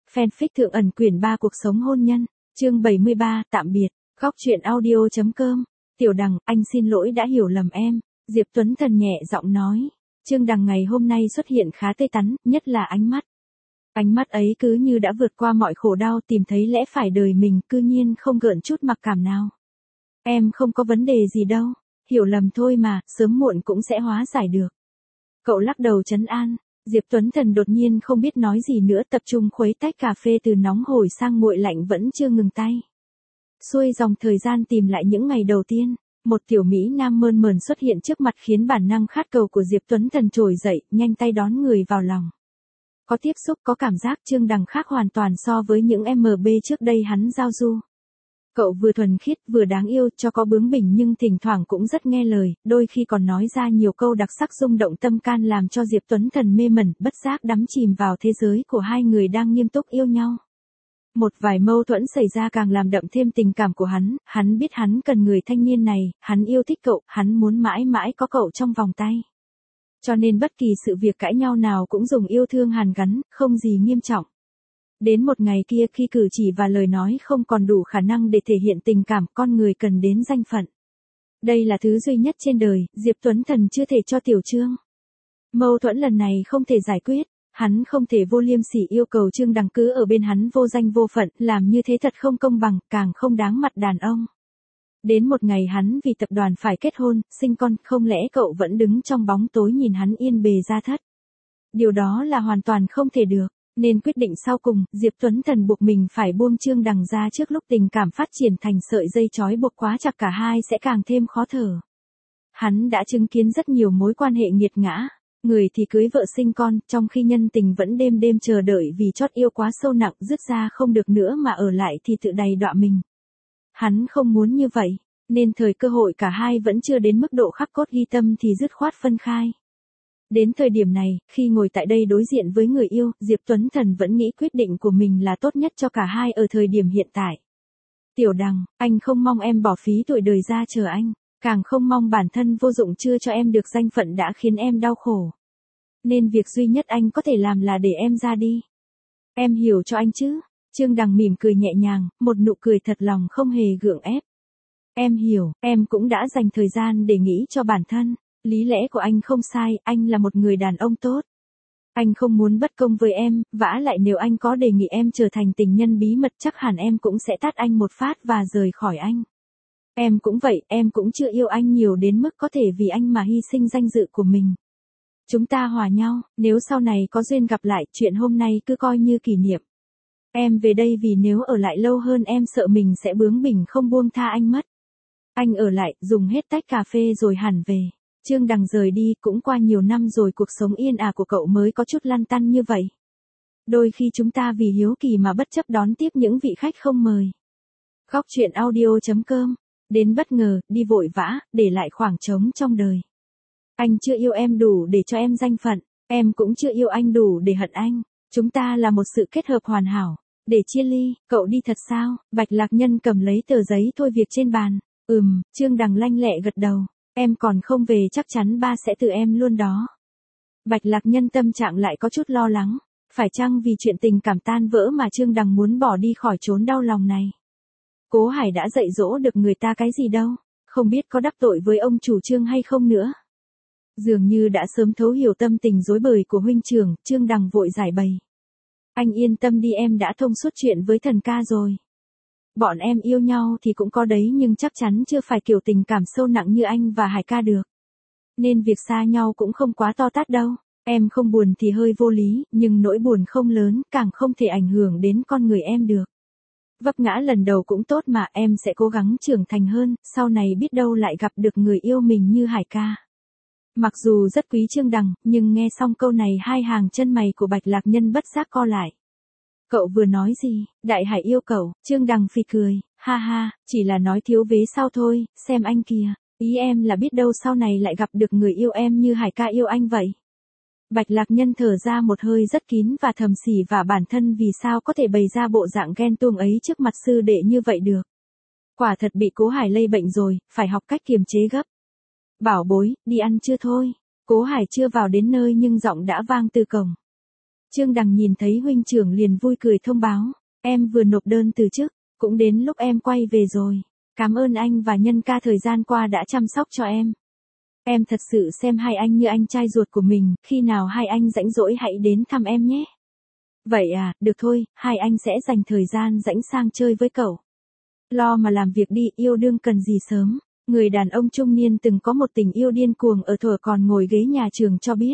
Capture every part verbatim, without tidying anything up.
Fanfic Thượng ẩn quyển ba cuộc sống hôn nhân, chương bảy mươi ba, tạm biệt, góc truyện audio chấm com. Tiểu Đằng, anh xin lỗi đã hiểu lầm em, Diệp Tuấn Thần nhẹ giọng nói. Trương Đằng ngày hôm nay xuất hiện khá tươi tắn, nhất là ánh mắt. Ánh mắt ấy cứ như đã vượt qua mọi khổ đau, tìm thấy lẽ phải đời mình, cư nhiên không gợn chút mặc cảm nào. Em không có vấn đề gì đâu, hiểu lầm thôi mà, sớm muộn cũng sẽ hóa giải được. Cậu lắc đầu trấn an. Diệp Tuấn Thần đột nhiên không biết nói gì nữa, tập trung khuấy tách cà phê từ nóng hổi sang nguội lạnh vẫn chưa ngừng tay. Xuôi dòng thời gian tìm lại những ngày đầu tiên, một tiểu Mỹ Nam mơn mởn xuất hiện trước mặt khiến bản năng khát cầu của Diệp Tuấn Thần trồi dậy, nhanh tay đón người vào lòng. Có tiếp xúc, có cảm giác. Trương Đằng khác hoàn toàn so với những em bê trước đây hắn giao du. Cậu vừa thuần khiết vừa đáng yêu, cho có bướng bỉnh nhưng thỉnh thoảng cũng rất nghe lời, đôi khi còn nói ra nhiều câu đặc sắc rung động tâm can làm cho Diệp Tuấn Thần mê mẩn, bất giác đắm chìm vào thế giới của hai người đang nghiêm túc yêu nhau. Một vài mâu thuẫn xảy ra càng làm đậm thêm tình cảm của hắn, hắn biết hắn cần người thanh niên này, hắn yêu thích cậu, hắn muốn mãi mãi có cậu trong vòng tay. Cho nên bất kỳ sự việc cãi nhau nào cũng dùng yêu thương hàn gắn, không gì nghiêm trọng. Đến một ngày kia khi cử chỉ và lời nói không còn đủ khả năng để thể hiện tình cảm, con người cần đến danh phận. Đây là thứ duy nhất trên đời, Diệp Tuấn Thần chưa thể cho Tiểu Trương. Mâu thuẫn lần này không thể giải quyết, hắn không thể vô liêm sỉ yêu cầu Trương Đằng cứ ở bên hắn vô danh vô phận, làm như thế thật không công bằng, càng không đáng mặt đàn ông. Đến một ngày hắn vì tập đoàn phải kết hôn, sinh con, không lẽ cậu vẫn đứng trong bóng tối nhìn hắn yên bề gia thất? Điều đó là hoàn toàn không thể được. Nên quyết định sau cùng, Diệp Tuấn Thần buộc mình phải buông Trương Đằng ra trước lúc tình cảm phát triển thành sợi dây trói buộc quá chặt, cả hai sẽ càng thêm khó thở. Hắn đã chứng kiến rất nhiều mối quan hệ nghiệt ngã, người thì cưới vợ sinh con, trong khi nhân tình vẫn đêm đêm chờ đợi vì chót yêu quá sâu nặng, dứt ra không được nữa mà ở lại thì tự đầy đọa mình. Hắn không muốn như vậy, nên thời cơ hội cả hai vẫn chưa đến mức độ khắc cốt ghi tâm thì dứt khoát phân khai. Đến thời điểm này, khi ngồi tại đây đối diện với người yêu, Diệp Tuấn Thần vẫn nghĩ quyết định của mình là tốt nhất cho cả hai ở thời điểm hiện tại. Tiểu Đằng, anh không mong em bỏ phí tuổi đời ra chờ anh, càng không mong bản thân vô dụng chưa cho em được danh phận đã khiến em đau khổ. Nên việc duy nhất anh có thể làm là để em ra đi. Em hiểu cho anh chứ? Trương Đằng mỉm cười nhẹ nhàng, một nụ cười thật lòng không hề gượng ép. Em hiểu, em cũng đã dành thời gian để nghĩ cho bản thân. Lý lẽ của anh không sai, anh là một người đàn ông tốt. Anh không muốn bất công với em, vả lại nếu anh có đề nghị em trở thành tình nhân bí mật chắc hẳn em cũng sẽ tát anh một phát và rời khỏi anh. Em cũng vậy, em cũng chưa yêu anh nhiều đến mức có thể vì anh mà hy sinh danh dự của mình. Chúng ta hòa nhau, nếu sau này có duyên gặp lại, chuyện hôm nay cứ coi như kỷ niệm. Em về đây vì nếu ở lại lâu hơn em sợ mình sẽ bướng bỉnh không buông tha anh mất. Anh ở lại, dùng hết tách cà phê rồi hẳn về. Trương Đằng rời đi, cũng qua nhiều năm rồi cuộc sống yên ả của cậu mới có chút lăn tăn như vậy. Đôi khi chúng ta vì hiếu kỳ mà bất chấp đón tiếp những vị khách không mời. Góc truyện audio chấm com. Đến bất ngờ, đi vội vã, để lại khoảng trống trong đời. Anh chưa yêu em đủ để cho em danh phận, em cũng chưa yêu anh đủ để hận anh. Chúng ta là một sự kết hợp hoàn hảo. Để chia ly, cậu đi thật sao? Bạch Lạc Nhân cầm lấy tờ giấy thôi việc trên bàn. Ừm, Trương Đằng lanh lẹ gật đầu. Em còn không về chắc chắn ba sẽ từ em luôn đó. Bạch Lạc Nhân tâm trạng lại có chút lo lắng. Phải chăng vì chuyện tình cảm tan vỡ mà Trương Đằng muốn bỏ đi khỏi chốn đau lòng này? Cố Hải đã dạy dỗ được người ta cái gì đâu, không biết có đắc tội với ông chủ Trương hay không nữa. Dường như đã sớm thấu hiểu tâm tình rối bời của huynh trưởng, Trương Đằng vội giải bày. Anh yên tâm đi, em đã thông suốt chuyện với Thần ca rồi. Bọn em yêu nhau thì cũng có đấy nhưng chắc chắn chưa phải kiểu tình cảm sâu nặng như anh và Hải ca được. Nên việc xa nhau cũng không quá to tát đâu. Em không buồn thì hơi vô lý, nhưng nỗi buồn không lớn, càng không thể ảnh hưởng đến con người em được. Vấp ngã lần đầu cũng tốt mà, em sẽ cố gắng trưởng thành hơn, sau này biết đâu lại gặp được người yêu mình như Hải ca. Mặc dù rất quý Trương Đằng, nhưng nghe xong câu này hai hàng chân mày của Bạch Lạc Nhân bất giác co lại. Cậu vừa nói gì? Đại Hải yêu cậu? Trương Đằng phì cười, ha ha, chỉ là nói thiếu vế sau thôi, xem anh kìa, ý em là biết đâu sau này lại gặp được người yêu em như Hải ca yêu anh vậy. Bạch Lạc Nhân thở ra một hơi rất kín và thầm xỉ vả bản thân vì sao có thể bày ra bộ dạng ghen tuông ấy trước mặt sư đệ như vậy được. Quả thật bị Cố Hải lây bệnh rồi, phải học cách kiềm chế gấp. Bảo bối, đi ăn chưa thôi? Cố Hải chưa vào đến nơi nhưng giọng đã vang từ cổng. Trương Đằng nhìn thấy huynh trưởng liền vui cười thông báo, em vừa nộp đơn từ chức, cũng đến lúc em quay về rồi. Cảm ơn anh và Nhân ca thời gian qua đã chăm sóc cho em. Em thật sự xem hai anh như anh trai ruột của mình, khi nào hai anh rảnh rỗi hãy đến thăm em nhé. Vậy à, được thôi, hai anh sẽ dành thời gian rảnh sang chơi với cậu. Lo mà làm việc đi, yêu đương cần gì sớm. Người đàn ông trung niên từng có một tình yêu điên cuồng ở thuở còn ngồi ghế nhà trường cho biết.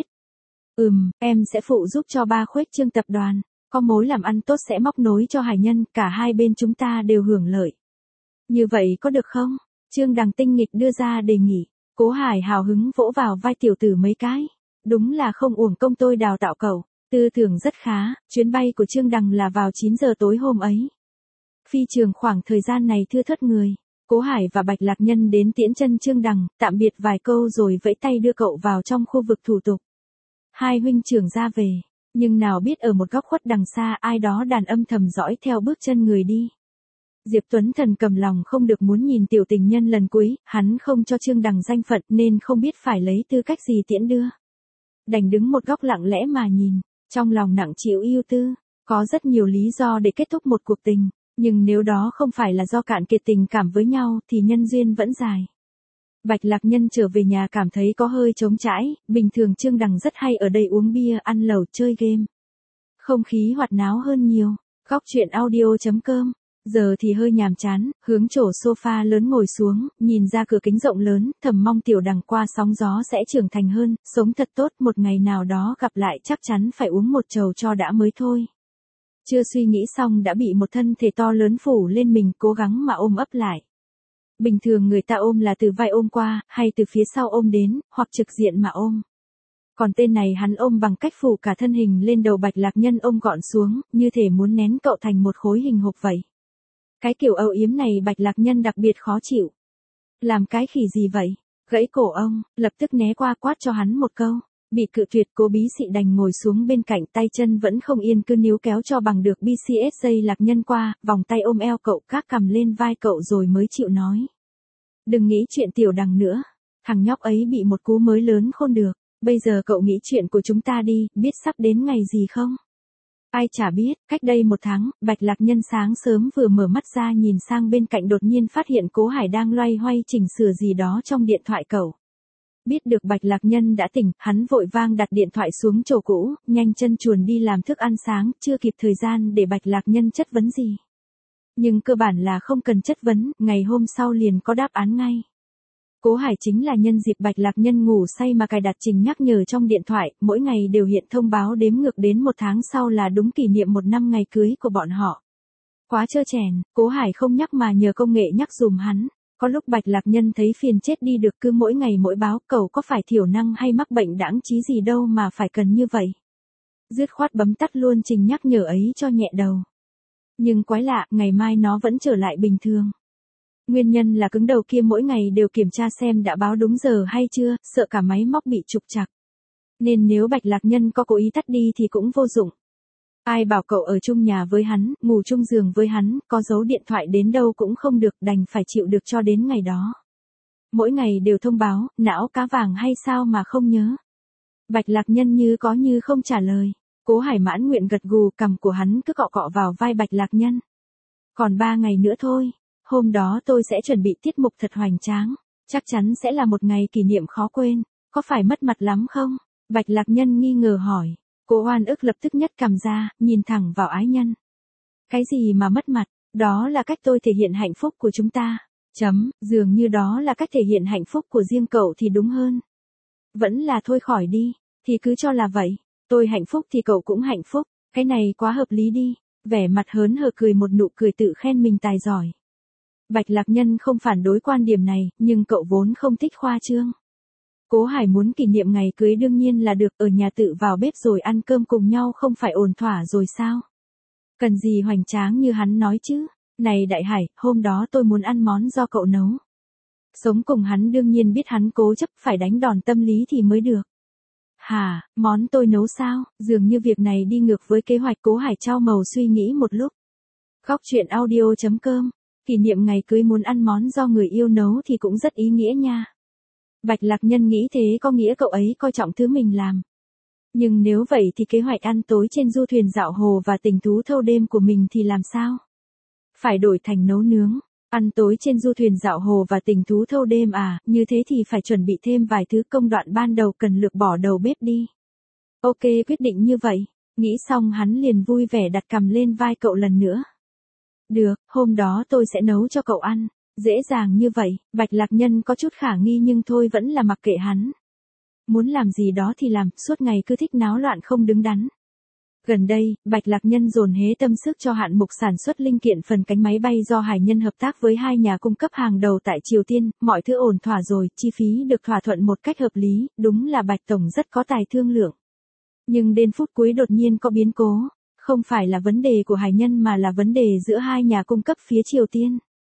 Ừm, em sẽ phụ giúp cho ba khuếch trương tập đoàn, có mối làm ăn tốt sẽ móc nối cho Hải Nhân, cả hai bên chúng ta đều hưởng lợi. Như vậy có được không? Trương Đằng tinh nghịch đưa ra đề nghị. Cố Hải hào hứng vỗ vào vai tiểu tử mấy cái. Đúng là không uổng công tôi đào tạo cậu, tư tưởng rất khá. Chuyến bay của Trương Đằng là vào chín giờ tối hôm ấy. Phi trường khoảng thời gian này thưa thớt người. Cố Hải và Bạch Lạc Nhân đến tiễn chân Trương Đằng, tạm biệt vài câu rồi vẫy tay đưa cậu vào trong khu vực thủ tục. Hai huynh trưởng ra về, nhưng nào biết ở một góc khuất đằng xa ai đó đàn âm thầm dõi theo bước chân người đi. Diệp Tuấn Thần cầm lòng không được muốn nhìn tiểu tình nhân lần cuối, hắn không cho Trương Đằng danh phận nên không biết phải lấy tư cách gì tiễn đưa. Đành đứng một góc lặng lẽ mà nhìn, trong lòng nặng chịu ưu tư, có rất nhiều lý do để kết thúc một cuộc tình, nhưng nếu đó không phải là do cạn kiệt tình cảm với nhau thì nhân duyên vẫn dài. Bạch Lạc Nhân trở về nhà cảm thấy có hơi trống trải, bình thường Trương Đằng rất hay ở đây uống bia, ăn lẩu, chơi game. Không khí hoạt náo hơn nhiều. Góc truyện audio chấm com. Giờ thì hơi nhàm chán, hướng chỗ sofa lớn ngồi xuống, nhìn ra cửa kính rộng lớn, thầm mong Tiểu Đằng qua sóng gió sẽ trưởng thành hơn, sống thật tốt, một ngày nào đó gặp lại chắc chắn phải uống một chầu cho đã mới thôi. Chưa suy nghĩ xong đã bị một thân thể to lớn phủ lên mình, cố gắng mà ôm ấp lại. Bình thường người ta ôm là từ vai ôm qua, hay từ phía sau ôm đến, hoặc trực diện mà ôm. Còn tên này hắn ôm bằng cách phủ cả thân hình lên đầu Bạch Lạc Nhân, ôm gọn xuống, như thể muốn nén cậu thành một khối hình hộp vậy. Cái kiểu âu yếm này Bạch Lạc Nhân đặc biệt khó chịu. Làm cái khỉ gì vậy? Gãy cổ ông, lập tức né qua quát cho hắn một câu. Bị cự tuyệt, Cố Bí Xị đành ngồi xuống bên cạnh, tay chân vẫn không yên, cứ níu kéo cho bằng được bê xê ét dây Lạc Nhân qua, vòng tay ôm eo cậu, các cầm lên vai cậu rồi mới chịu nói. Đừng nghĩ chuyện Tiểu Đằng nữa. Thằng nhóc ấy bị một cú mới lớn khôn được. Bây giờ cậu nghĩ chuyện của chúng ta đi, biết sắp đến ngày gì không? Ai chả biết, cách đây một tháng, Bạch Lạc Nhân sáng sớm vừa mở mắt ra nhìn sang bên cạnh đột nhiên phát hiện Cố Hải đang loay hoay chỉnh sửa gì đó trong điện thoại cậu. Biết được Bạch Lạc Nhân đã tỉnh, hắn vội vang đặt điện thoại xuống chỗ cũ, nhanh chân chuồn đi làm thức ăn sáng, chưa kịp thời gian để Bạch Lạc Nhân chất vấn gì. Nhưng cơ bản là không cần chất vấn, ngày hôm sau liền có đáp án ngay. Cố Hải chính là nhân dịp Bạch Lạc Nhân ngủ say mà cài đặt trình nhắc nhở trong điện thoại, mỗi ngày đều hiện thông báo đếm ngược đến một tháng sau là đúng kỷ niệm một năm ngày cưới của bọn họ. Quá trơ trèn, Cố Hải không nhắc mà nhờ công nghệ nhắc dùm hắn. Có lúc Bạch Lạc Nhân thấy phiền chết đi được, cứ mỗi ngày mỗi báo, cậu có phải thiểu năng hay mắc bệnh đãng trí gì đâu mà phải cần như vậy. Dứt khoát bấm tắt luôn trình nhắc nhở ấy cho nhẹ đầu. Nhưng quái lạ, ngày mai nó vẫn trở lại bình thường. Nguyên nhân là cứng đầu kia mỗi ngày đều kiểm tra xem đã báo đúng giờ hay chưa, sợ cả máy móc bị trục trặc. Nên nếu Bạch Lạc Nhân có cố ý tắt đi thì cũng vô dụng. Ai bảo cậu ở chung nhà với hắn, ngủ chung giường với hắn, có giấu điện thoại đến đâu cũng không được, đành phải chịu được cho đến ngày đó. Mỗi ngày đều thông báo, não cá vàng hay sao mà không nhớ. Bạch Lạc Nhân như có như không trả lời. Cố Hải mãn nguyện gật gù, cằm của hắn cứ cọ cọ vào vai Bạch Lạc Nhân. Còn ba ngày nữa thôi, hôm đó tôi sẽ chuẩn bị tiết mục thật hoành tráng. Chắc chắn sẽ là một ngày kỷ niệm khó quên, có phải mất mặt lắm không? Bạch Lạc Nhân nghi ngờ hỏi. Cố oan ức lập tức nhấc cằm ra, nhìn thẳng vào ái nhân. Cái gì mà mất mặt, đó là cách tôi thể hiện hạnh phúc của chúng ta. Chấm, dường như đó là cách thể hiện hạnh phúc của riêng cậu thì đúng hơn. Vẫn là thôi khỏi đi, thì cứ cho là vậy. Tôi hạnh phúc thì cậu cũng hạnh phúc, cái này quá hợp lý đi. Vẻ mặt hớn hở cười một nụ cười tự khen mình tài giỏi. Bạch Lạc Nhân không phản đối quan điểm này, nhưng cậu vốn không thích khoa trương. Cố Hải muốn kỷ niệm ngày cưới đương nhiên là được, ở nhà tự vào bếp rồi ăn cơm cùng nhau không phải ổn thỏa rồi sao? Cần gì hoành tráng như hắn nói chứ? Này Đại Hải, hôm đó tôi muốn ăn món do cậu nấu. Sống cùng hắn đương nhiên biết hắn cố chấp phải đánh đòn tâm lý thì mới được. Hả, món tôi nấu sao? Dường như việc này đi ngược với kế hoạch. Cố Hải trao màu suy nghĩ một lúc. Góc truyện audio chấm com. Kỷ niệm ngày cưới muốn ăn món do người yêu nấu thì cũng rất ý nghĩa nha. Bạch Lạc Nhân nghĩ thế có nghĩa cậu ấy coi trọng thứ mình làm. Nhưng nếu vậy thì kế hoạch ăn tối trên du thuyền dạo hồ và tình thú thâu đêm của mình thì làm sao? Phải đổi thành nấu nướng. Ăn tối trên du thuyền dạo hồ và tình thú thâu đêm à, như thế thì phải chuẩn bị thêm vài thứ công đoạn ban đầu cần lược bỏ đầu bếp đi. Ok, quyết định như vậy. Nghĩ xong hắn liền vui vẻ đặt cằm lên vai cậu lần nữa. Được, hôm đó tôi sẽ nấu cho cậu ăn. Dễ dàng như vậy, Bạch Lạc Nhân có chút khả nghi nhưng thôi vẫn là mặc kệ hắn. Muốn làm gì đó thì làm, suốt ngày cứ thích náo loạn không đứng đắn. Gần đây, Bạch Lạc Nhân dồn hế tâm sức cho hạng mục sản xuất linh kiện phần cánh máy bay do Hải Nhân hợp tác với hai nhà cung cấp hàng đầu tại Triều Tiên, mọi thứ ổn thỏa rồi, chi phí được thỏa thuận một cách hợp lý, đúng là Bạch Tổng rất có tài thương lượng. Nhưng đến phút cuối đột nhiên có biến cố, không phải là vấn đề của Hải Nhân mà là vấn đề giữa hai nhà cung cấp phía Triều Tiên.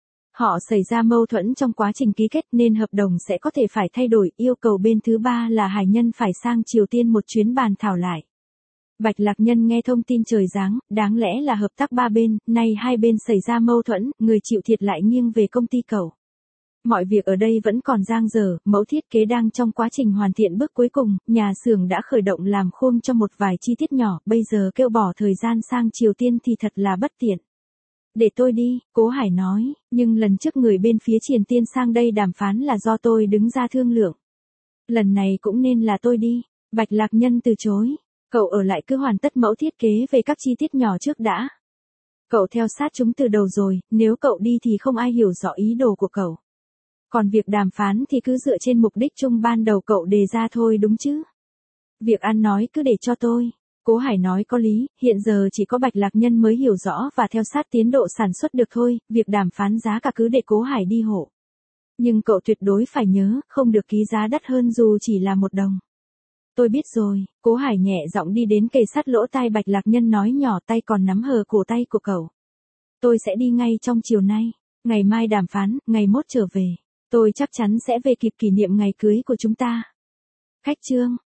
Họ xảy ra mâu thuẫn trong quá trình ký kết nên hợp đồng sẽ có thể phải thay đổi, yêu cầu bên thứ ba là Hải Nhân phải sang Triều Tiên một chuyến bàn thảo lại. Bạch Lạc Nhân nghe thông tin trời giáng, đáng lẽ là hợp tác ba bên, nay hai bên xảy ra mâu thuẫn, người chịu thiệt lại nghiêng về công ty cậu. Mọi việc ở đây vẫn còn dang dở, mẫu thiết kế đang trong quá trình hoàn thiện bước cuối cùng, nhà xưởng đã khởi động làm khuôn cho một vài chi tiết nhỏ, bây giờ kêu bỏ thời gian sang Triều Tiên thì thật là bất tiện. Để tôi đi, Cố Hải nói, nhưng lần trước người bên phía Triều Tiên sang đây đàm phán là do tôi đứng ra thương lượng. Lần này cũng nên là tôi đi, Bạch Lạc Nhân từ chối. Cậu ở lại cứ hoàn tất mẫu thiết kế về các chi tiết nhỏ trước đã. Cậu theo sát chúng từ đầu rồi, nếu cậu đi thì không ai hiểu rõ ý đồ của cậu. Còn việc đàm phán thì cứ dựa trên mục đích chung ban đầu cậu đề ra thôi đúng chứ? Việc ăn nói cứ để cho tôi. Cố Hải nói có lý, hiện giờ chỉ có Bạch Lạc Nhân mới hiểu rõ và theo sát tiến độ sản xuất được thôi, việc đàm phán giá cả cứ để Cố Hải đi hộ. Nhưng cậu tuyệt đối phải nhớ, không được ký giá đắt hơn dù chỉ là một đồng. Tôi biết rồi, Cố Hải nhẹ giọng đi đến kề sát lỗ tai Bạch Lạc Nhân nói nhỏ, tay còn nắm hờ cổ tay của cậu. Tôi sẽ đi ngay trong chiều nay, ngày mai đàm phán, ngày mốt trở về. Tôi chắc chắn sẽ về kịp kỷ niệm ngày cưới của chúng ta. Khách trương.